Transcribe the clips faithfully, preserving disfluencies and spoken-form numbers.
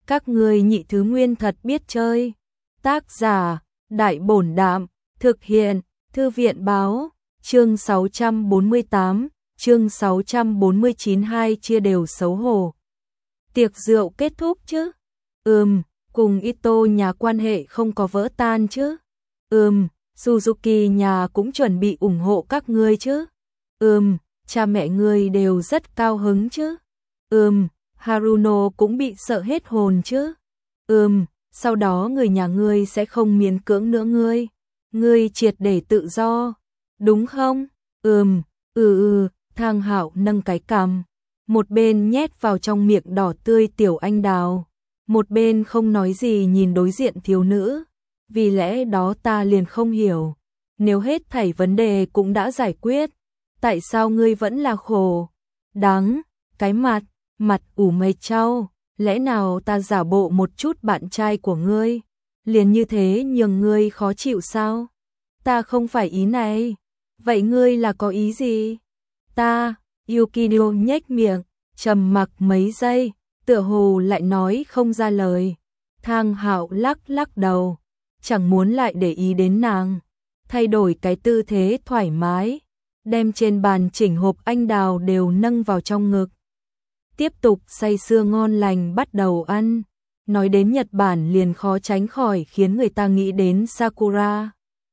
Các ngươi nhị thứ nguyên thật biết chơi. Tác giả, Đại Bổn Đạm, thực hiện, Thư viện Báo, chương sáu trăm bốn mươi tám, chương sáu trăm bốn mươi chín hai chia đều xấu hổ. Tiệc rượu kết thúc chứ? Ừm, cùng Ito nhà quan hệ không có vỡ tan chứ? Ừm, Suzuki nhà cũng chuẩn bị ủng hộ các ngươi chứ? Ừm, cha mẹ ngươi đều rất cao hứng chứ? Ừm, Haruno cũng bị sợ hết hồn chứ? Ừm, sau đó người nhà ngươi sẽ không miễn cưỡng nữa ngươi. Ngươi triệt để tự do, đúng không? Ừm, ừ ừ, Thang Hạo nâng cái cằm, một bên nhét vào trong miệng đỏ tươi tiểu anh đào, một bên không nói gì nhìn đối diện thiếu nữ. Vì lẽ đó ta liền không hiểu, nếu hết thảy vấn đề cũng đã giải quyết, tại sao ngươi vẫn là khổ? Đáng, cái mặt, mặt ủ mày trao, lẽ nào ta giả bộ một chút bạn trai của ngươi, liền như thế nhường ngươi khó chịu sao? Ta không phải ý này. Vậy ngươi là có ý gì? Ta, Yukino nhếch miệng, trầm mặc mấy giây, tựa hồ lại nói không ra lời. Thang Hạo lắc lắc đầu, chẳng muốn lại để ý đến nàng, thay đổi cái tư thế thoải mái, đem trên bàn chỉnh hộp anh đào đều nâng vào trong ngực. Tiếp tục say sưa ngon lành bắt đầu ăn. Nói đến Nhật Bản liền khó tránh khỏi khiến người ta nghĩ đến Sakura.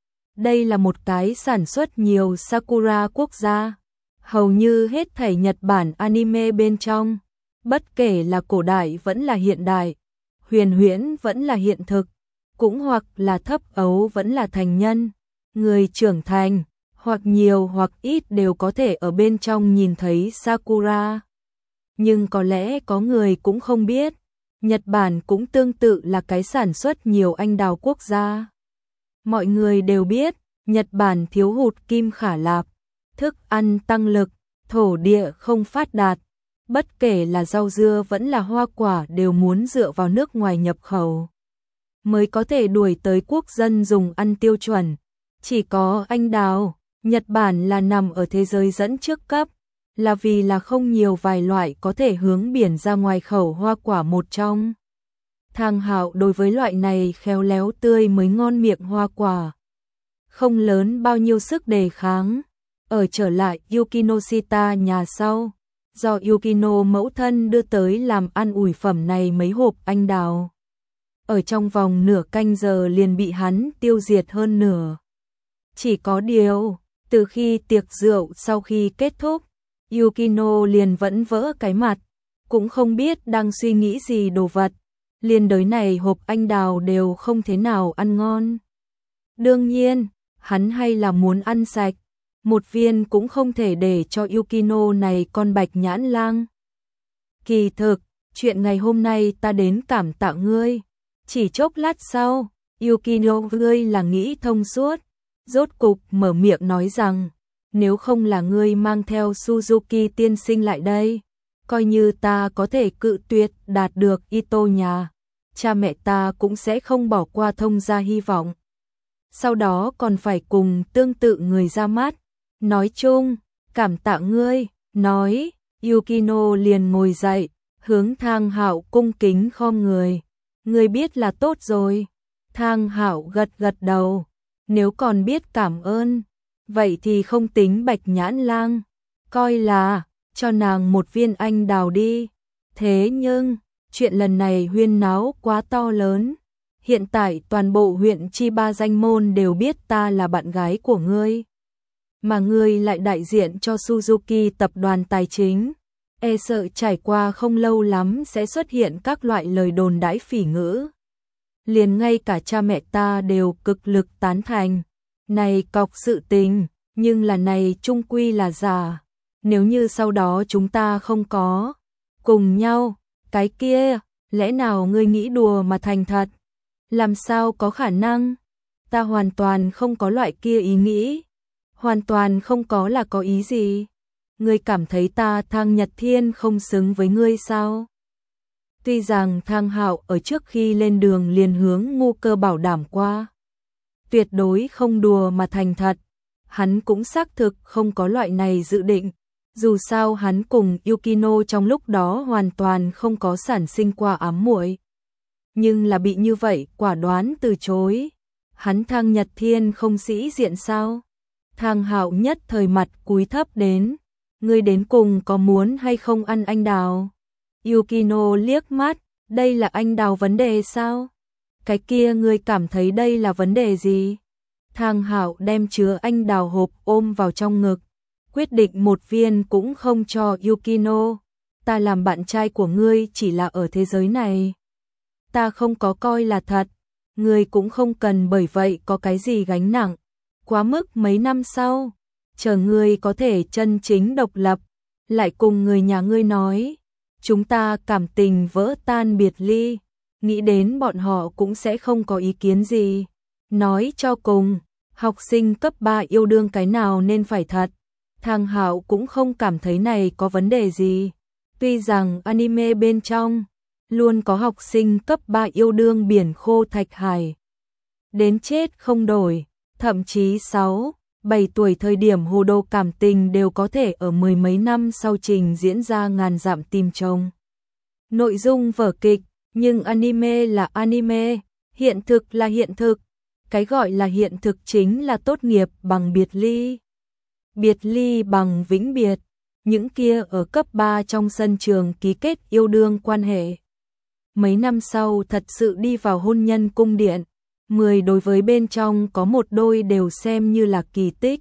Đây là một cái sản xuất nhiều Sakura quốc gia. Hầu như hết thảy Nhật Bản anime bên trong, bất kể là cổ đại vẫn là hiện đại, huyền huyễn vẫn là hiện thực, cũng hoặc là thấp ấu vẫn là thành nhân, người trưởng thành, hoặc nhiều hoặc ít đều có thể ở bên trong nhìn thấy Sakura. Nhưng có lẽ có người cũng không biết, Nhật Bản cũng tương tự là cái sản xuất nhiều anh đào quốc gia. Mọi người đều biết, Nhật Bản thiếu hụt kim khả lạp, thức ăn tăng lực, thổ địa không phát đạt, bất kể là rau dưa vẫn là hoa quả đều muốn dựa vào nước ngoài nhập khẩu mới có thể đuổi tới quốc dân dùng ăn tiêu chuẩn. Chỉ có anh đào, Nhật Bản là nằm ở thế giới dẫn trước cấp, là vì là không nhiều vài loại có thể hướng biển ra ngoài khẩu hoa quả một trong. Thang Hạo đối với loại này khéo léo tươi mới ngon miệng hoa quả không lớn bao nhiêu sức đề kháng. Ở trở lại Yukinoshita nhà sau, do Yukino mẫu thân đưa tới làm ăn ủi phẩm này mấy hộp anh đào. Ở trong vòng nửa canh giờ liền bị hắn tiêu diệt hơn nửa. Chỉ có điều, từ khi tiệc rượu sau khi kết thúc, Yukino liền vẫn vỡ cái mặt, cũng không biết đang suy nghĩ gì đồ vật, liền đới này hộp anh đào đều không thế nào ăn ngon. Đương nhiên, hắn hay là muốn ăn sạch, một viên cũng không thể để cho Yukino này con bạch nhãn lang. Kỳ thực, chuyện ngày hôm nay ta đến cảm tạ ngươi. Chỉ chốc lát sau, Yukino ngươi là nghĩ thông suốt, rốt cục mở miệng nói rằng, nếu không là ngươi mang theo Suzuki tiên sinh lại đây, coi như ta có thể cự tuyệt đạt được Ito nhà, cha mẹ ta cũng sẽ không bỏ qua thông gia hy vọng. Sau đó còn phải cùng tương tự người ra mắt. Nói chung, cảm tạ ngươi, nói, Yukino liền ngồi dậy, hướng Thang Hạo cung kính khom người. Ngươi biết là tốt rồi. Thang Hạo gật gật đầu, nếu còn biết cảm ơn, vậy thì không tính bạch nhãn lang, coi là cho nàng một viên anh đào đi. Thế nhưng, chuyện lần này huyên náo quá to lớn. Hiện tại toàn bộ huyện Chiba danh môn đều biết ta là bạn gái của ngươi, mà ngươi lại đại diện cho Suzuki tập đoàn tài chính, e sợ trải qua không lâu lắm sẽ xuất hiện các loại lời đồn đãi phỉ ngữ. Liền ngay cả cha mẹ ta đều cực lực tán thành, này cọc sự tình, nhưng là này chung quy là giả. Nếu như sau đó chúng ta không có cùng nhau, cái kia, lẽ nào ngươi nghĩ đùa mà thành thật? Làm sao có khả năng? Ta hoàn toàn không có loại kia ý nghĩ. Hoàn toàn không có là có ý gì? Ngươi cảm thấy ta Thang Nhật Thiên không xứng với ngươi sao? Tuy rằng Thang Hạo ở trước khi lên đường liền hướng Ngu Cơ bảo đảm qua, tuyệt đối không đùa mà thành thật, hắn cũng xác thực không có loại này dự định. Dù sao hắn cùng Yukino trong lúc đó hoàn toàn không có sản sinh qua ám muội. nhưng là bị như vậy quả đoán từ chối. Hắn Thang Nhật Thiên không sĩ diện sao? Thang Hạo nhất thời mặt cúi thấp đến, ngươi đến cùng có muốn hay không ăn anh đào? Yukino liếc mắt, đây là anh đào vấn đề sao? Cái kia ngươi cảm thấy đây là vấn đề gì? Thang Hạo đem chứa anh đào hộp ôm vào trong ngực, quyết định một viên cũng không cho Yukino. Ta làm bạn trai của ngươi chỉ là ở thế giới này. Ta không có coi là thật, ngươi cũng không cần bởi vậy có cái gì gánh nặng. Quá mức mấy năm sau, chờ ngươi có thể chân chính độc lập, lại cùng người nhà ngươi nói, chúng ta cảm tình vỡ tan biệt ly, nghĩ đến bọn họ cũng sẽ không có ý kiến gì. Nói cho cùng, học sinh cấp ba yêu đương cái nào nên phải thật. Thang Hạo cũng không cảm thấy này có vấn đề gì. Tuy rằng anime bên trong luôn có học sinh cấp ba yêu đương biển khô thạch hải, đến chết không đổi, thậm chí sáu, bảy tuổi thời điểm hồ đồ cảm tình đều có thể ở mười mấy năm sau trình diễn ra ngàn dặm tìm chồng. Nội dung vở kịch, nhưng anime là anime, hiện thực là hiện thực. Cái gọi là hiện thực chính là tốt nghiệp bằng biệt ly. Biệt ly bằng vĩnh biệt, những kia ở cấp ba trong sân trường ký kết yêu đương quan hệ. Mấy năm sau thật sự đi vào hôn nhân cung điện, mười đối với bên trong có một đôi đều xem như là kỳ tích.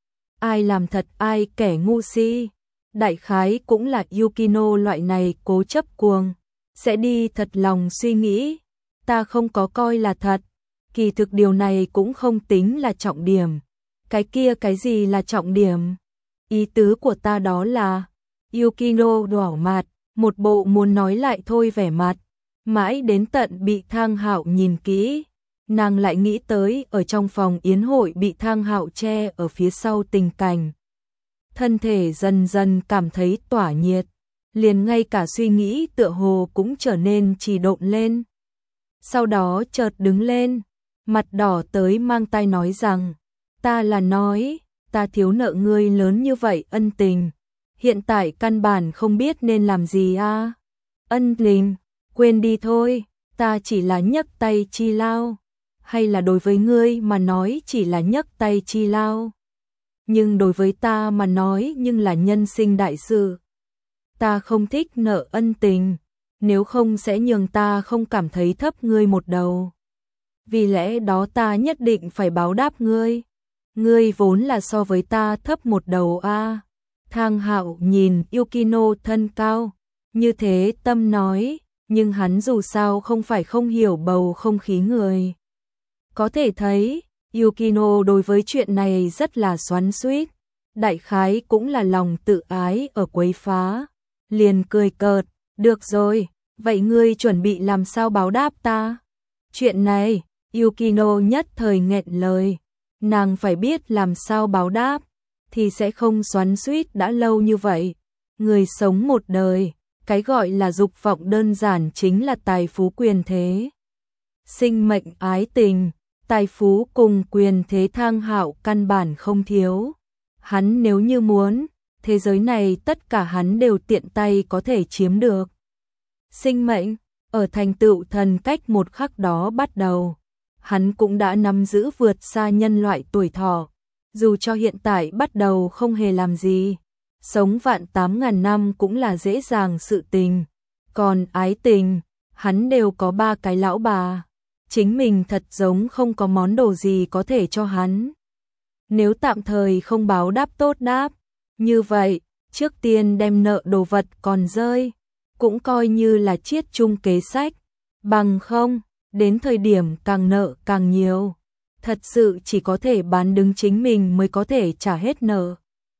Ai làm thật ai kẻ ngu si, đại khái cũng là Yukino loại này cố chấp cuồng, sẽ đi thật lòng suy nghĩ, ta không có coi là thật, kỳ thực điều này cũng không tính là trọng điểm. Cái kia cái gì là trọng điểm? Ý tứ của ta đó là, Yukino đỏ mặt, một bộ muốn nói lại thôi vẻ mặt, mãi đến tận bị Thang Hạo nhìn kỹ, nàng lại nghĩ tới ở trong phòng yến hội bị Thang Hạo che ở phía sau tình cảnh. Thân thể dần dần cảm thấy tỏa nhiệt, liền ngay cả suy nghĩ tựa hồ cũng trở nên trì độn lên. Sau đó chợt đứng lên, mặt đỏ tới mang tai nói rằng, ta là nói, ta thiếu nợ ngươi lớn như vậy ân tình, hiện tại căn bản không biết nên làm gì a. À? Ân tình, quên đi thôi, ta chỉ là nhấc tay chi lao, hay là đối với ngươi mà nói chỉ là nhấc tay chi lao, nhưng đối với ta mà nói nhưng là nhân sinh đại sự. Ta không thích nợ ân tình, nếu không sẽ nhường ta không cảm thấy thấp ngươi một đầu. Vì lẽ đó ta nhất định phải báo đáp ngươi. Ngươi vốn là so với ta thấp một đầu a. À. Thang Hạo nhìn Yukino thân cao, như thế tâm nói, nhưng hắn dù sao không phải không hiểu bầu không khí người. Có thể thấy, Yukino đối với chuyện này rất là xoắn xuýt, đại khái cũng là lòng tự ái ở quấy phá, liền cười cợt, được rồi, vậy ngươi chuẩn bị làm sao báo đáp ta? Chuyện này, Yukino nhất thời nghẹn lời, nàng phải biết làm sao báo đáp, thì sẽ không xoắn xuýt đã lâu như vậy. Người sống một đời, cái gọi là dục vọng đơn giản chính là tài phú quyền thế. Sinh mệnh ái tình, tài phú cùng quyền thế Thang Hạo căn bản không thiếu. Hắn nếu như muốn, thế giới này tất cả hắn đều tiện tay có thể chiếm được. Sinh mệnh, ở thành tựu thần cách một khắc đó bắt đầu, hắn cũng đã nắm giữ vượt xa nhân loại tuổi thọ, dù cho hiện tại bắt đầu không hề làm gì, sống vạn tám ngàn năm cũng là dễ dàng sự tình. Còn ái tình, hắn đều có ba cái lão bà, chính mình thật giống không có món đồ gì có thể cho hắn. Nếu tạm thời không báo đáp tốt đáp, như vậy, trước tiên đem nợ đồ vật còn rơi, cũng coi như là chiết chung kế sách, bằng không, đến thời điểm càng nợ càng nhiều, thật sự chỉ có thể bán đứng chính mình mới có thể trả hết nợ.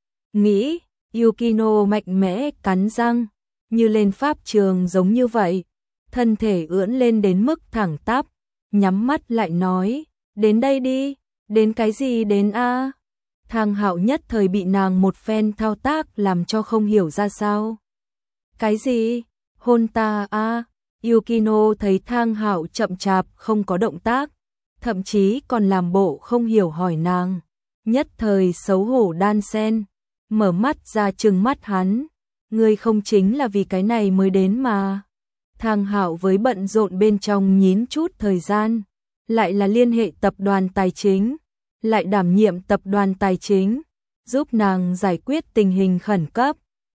Nghĩ, Yukino mạnh mẽ cắn răng, như lên pháp trường giống như vậy, thân thể ưỡn lên đến mức thẳng tắp, nhắm mắt lại nói, đến đây đi, đến cái gì đến a? Thang Hạo nhất thời bị nàng một phen thao tác làm cho không hiểu ra sao. Cái gì? Hôn ta a? Yukino thấy Thang Hạo chậm chạp không có động tác, thậm chí còn làm bộ không hiểu hỏi nàng, nhất thời xấu hổ đan sen, mở mắt ra trừng mắt hắn, ngươi không chính là vì cái này mới đến mà. Thang Hạo với bận rộn bên trong nhín chút thời gian, lại là liên hệ tập đoàn tài chính, lại đảm nhiệm tập đoàn tài chính, giúp nàng giải quyết tình hình khẩn cấp.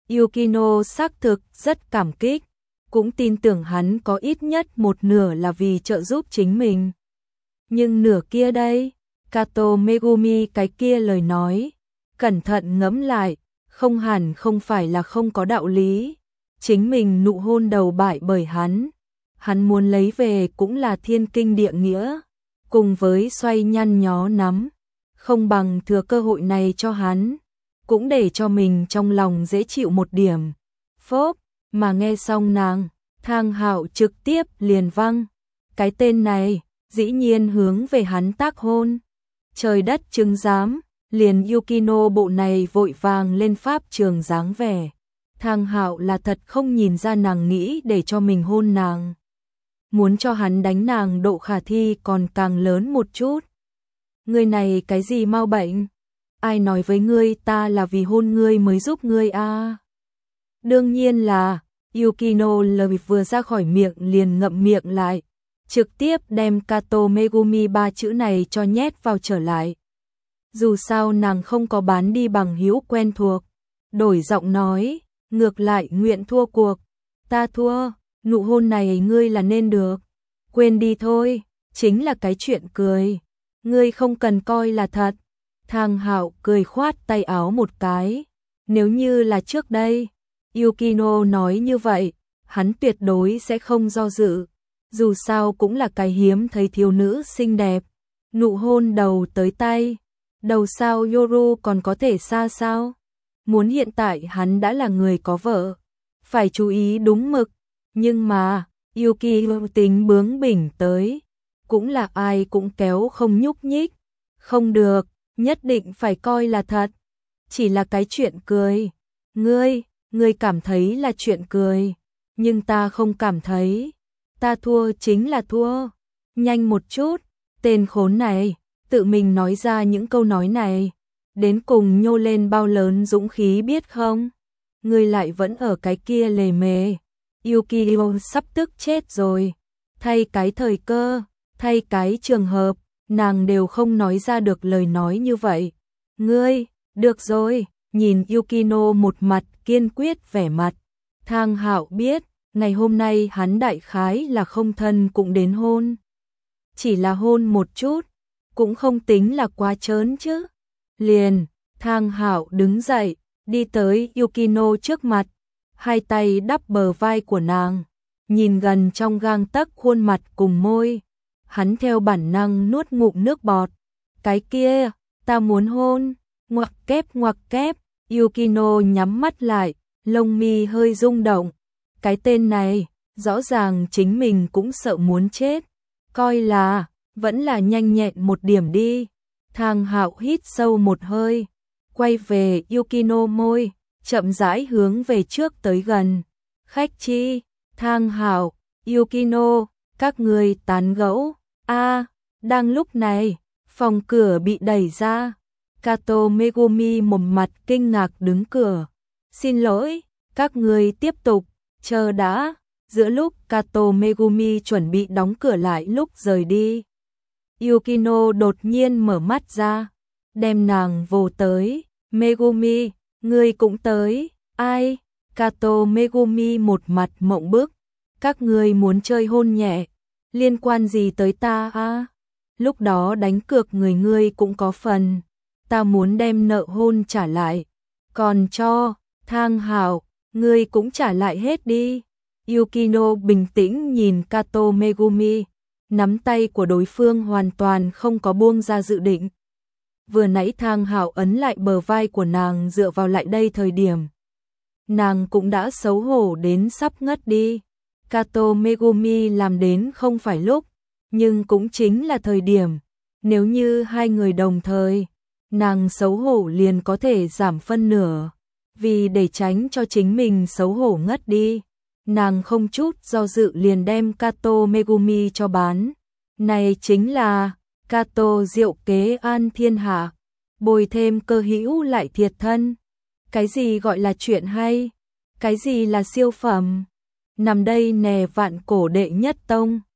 Yukino xác thực rất cảm kích, cũng tin tưởng hắn có ít nhất một nửa là vì trợ giúp chính mình. Nhưng nửa kia đây, Kato Megumi cái kia lời nói, cẩn thận ngẫm lại, không hẳn không phải là không có đạo lý. Chính mình nụ hôn đầu bại bởi hắn, hắn muốn lấy về cũng là thiên kinh địa nghĩa, cùng với xoay nhăn nhó nắm, không bằng thừa cơ hội này cho hắn, cũng để cho mình trong lòng dễ chịu một điểm. Phốp, mà nghe xong nàng, Thang Hạo trực tiếp liền văng, cái tên này, dĩ nhiên hướng về hắn tác hôn. Trời đất chứng giám, liền Yukino bộ này vội vàng lên pháp trường dáng vẻ. Thang Hạo là thật không nhìn ra nàng nghĩ để cho mình hôn nàng. Muốn cho hắn đánh nàng độ khả thi còn càng lớn một chút. Ngươi này cái gì mau bệnh? Ai nói với ngươi ta là vì hôn ngươi mới giúp ngươi a? À? Đương nhiên là, Yukino lời vừa ra khỏi miệng liền ngậm miệng lại, trực tiếp đem Kato Megumi ba chữ này cho nhét vào trở lại. Dù sao nàng không có bán đi bằng hữu quen thuộc, đổi giọng nói, ngược lại nguyện thua cuộc. Ta thua, nụ hôn này ngươi là nên được. Quên đi thôi, chính là cái chuyện cười. Ngươi không cần coi là thật. Thang Hạo cười khoát tay áo một cái. Nếu như là trước đây, Yukino nói như vậy, hắn tuyệt đối sẽ không do dự. Dù sao cũng là cái hiếm thấy thiếu nữ xinh đẹp. Nụ hôn đầu tới tay. Đầu sao Yoru còn có thể xa sao? Muốn hiện tại hắn đã là người có vợ. Phải chú ý đúng mực. Nhưng mà, Yuki tính bướng bỉnh tới. Cũng là ai cũng kéo không nhúc nhích. Không được, nhất định phải coi là thật. Chỉ là cái chuyện cười. Ngươi, ngươi cảm thấy là chuyện cười. Nhưng ta không cảm thấy. Ta thua chính là thua. Nhanh một chút, tên khốn này, tự mình nói ra những câu nói này. Đến cùng nhô lên bao lớn dũng khí biết không? Ngươi lại vẫn ở cái kia lề mề. Yukio sắp tức chết rồi. Thay cái thời cơ, thay cái trường hợp, nàng đều không nói ra được lời nói như vậy. Ngươi, được rồi, nhìn Yukino một mặt kiên quyết vẻ mặt. Thang Hạo biết, ngày hôm nay hắn đại khái là không thân cũng đến hôn. Chỉ là hôn một chút, cũng không tính là quá trớn chứ. Liền, Thang Hạo đứng dậy, đi tới Yukino trước mặt, hai tay đắp bờ vai của nàng, nhìn gần trong gang tấc khuôn mặt cùng môi. Hắn theo bản năng nuốt ngụm nước bọt. Cái kia, ta muốn hôn, ngoặc kép ngoặc kép, Yukino nhắm mắt lại, lông mi hơi rung động. Cái tên này, rõ ràng chính mình cũng sợ muốn chết. Coi là, vẫn là nhanh nhẹn một điểm đi. Thang Hạo hít sâu một hơi, quay về Yukino môi, chậm rãi hướng về trước tới gần. Khách chi, Thang Hạo, Yukino, các người tán gẫu. A, à, đang lúc này, phòng cửa bị đẩy ra. Kato Megumi mồm mặt kinh ngạc đứng cửa. Xin lỗi, các người tiếp tục, chờ đã. Giữa lúc Kato Megumi chuẩn bị đóng cửa lại lúc rời đi, Yukino đột nhiên mở mắt ra, đem nàng vồ tới. Megumi, ngươi cũng tới. Ai? Kato Megumi một mặt mộng bức. Các ngươi muốn chơi hôn nhẹ, liên quan gì tới ta a? À? Lúc đó đánh cược người ngươi cũng có phần. Ta muốn đem nợ hôn trả lại. Còn cho, Thang Hạo, ngươi cũng trả lại hết đi. Yukino bình tĩnh nhìn Kato Megumi, nắm tay của đối phương hoàn toàn không có buông ra dự định. Vừa nãy Thang Hạo ấn lại bờ vai của nàng dựa vào lại đây thời điểm, nàng cũng đã xấu hổ đến sắp ngất đi. Kato Megumi làm đến không phải lúc, nhưng cũng chính là thời điểm. Nếu như hai người đồng thời, nàng xấu hổ liền có thể giảm phân nửa. Vì để tránh cho chính mình xấu hổ ngất đi, nàng không chút do dự liền đem Kato Megumi cho bán. Này chính là Kato diệu kế an thiên hạ, bồi thêm cơ hữu lại thiệt thân. Cái gì gọi là chuyện hay? Cái gì là siêu phẩm? nằm đây nè vạn cổ đệ nhất tông.